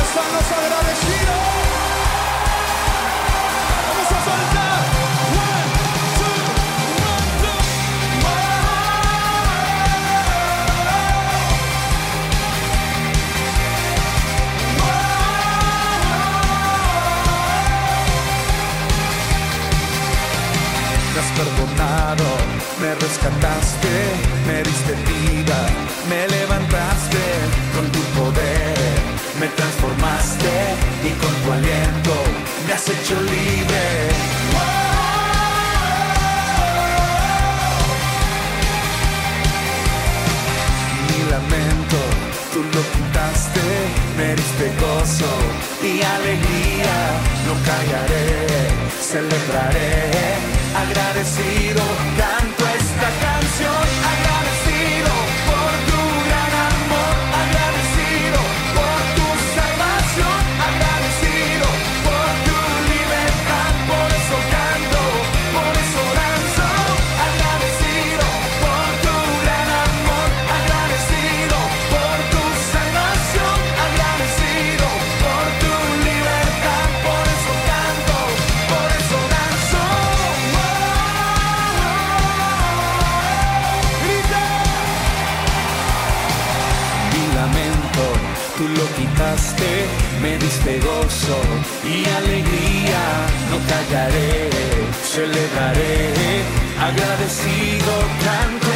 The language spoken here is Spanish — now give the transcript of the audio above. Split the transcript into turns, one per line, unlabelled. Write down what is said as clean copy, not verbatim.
están los agradecidos? Vamos a soltar. One, two, one, two. Me has perdonado, me rescataste, me diste vida, me levantaste con tu poder, me transformaste y con tu aliento me has hecho libre. Mi lamento, tú lo quitaste, me diste gozo y alegría, no callaré, celebraré, agradecido, canto esta canción, agradecido por tu gran amor, agradecido por tu salvación, agradecido por tu libertad, por eso canto, por eso danzo, agradecido por tu gran amor, agradecido por tu salvación, agradecido por tu libertad, por eso canto, por eso danzo. Lamento, tú lo quitaste, me diste gozo y alegría, no callaré, celebraré, agradecido canto.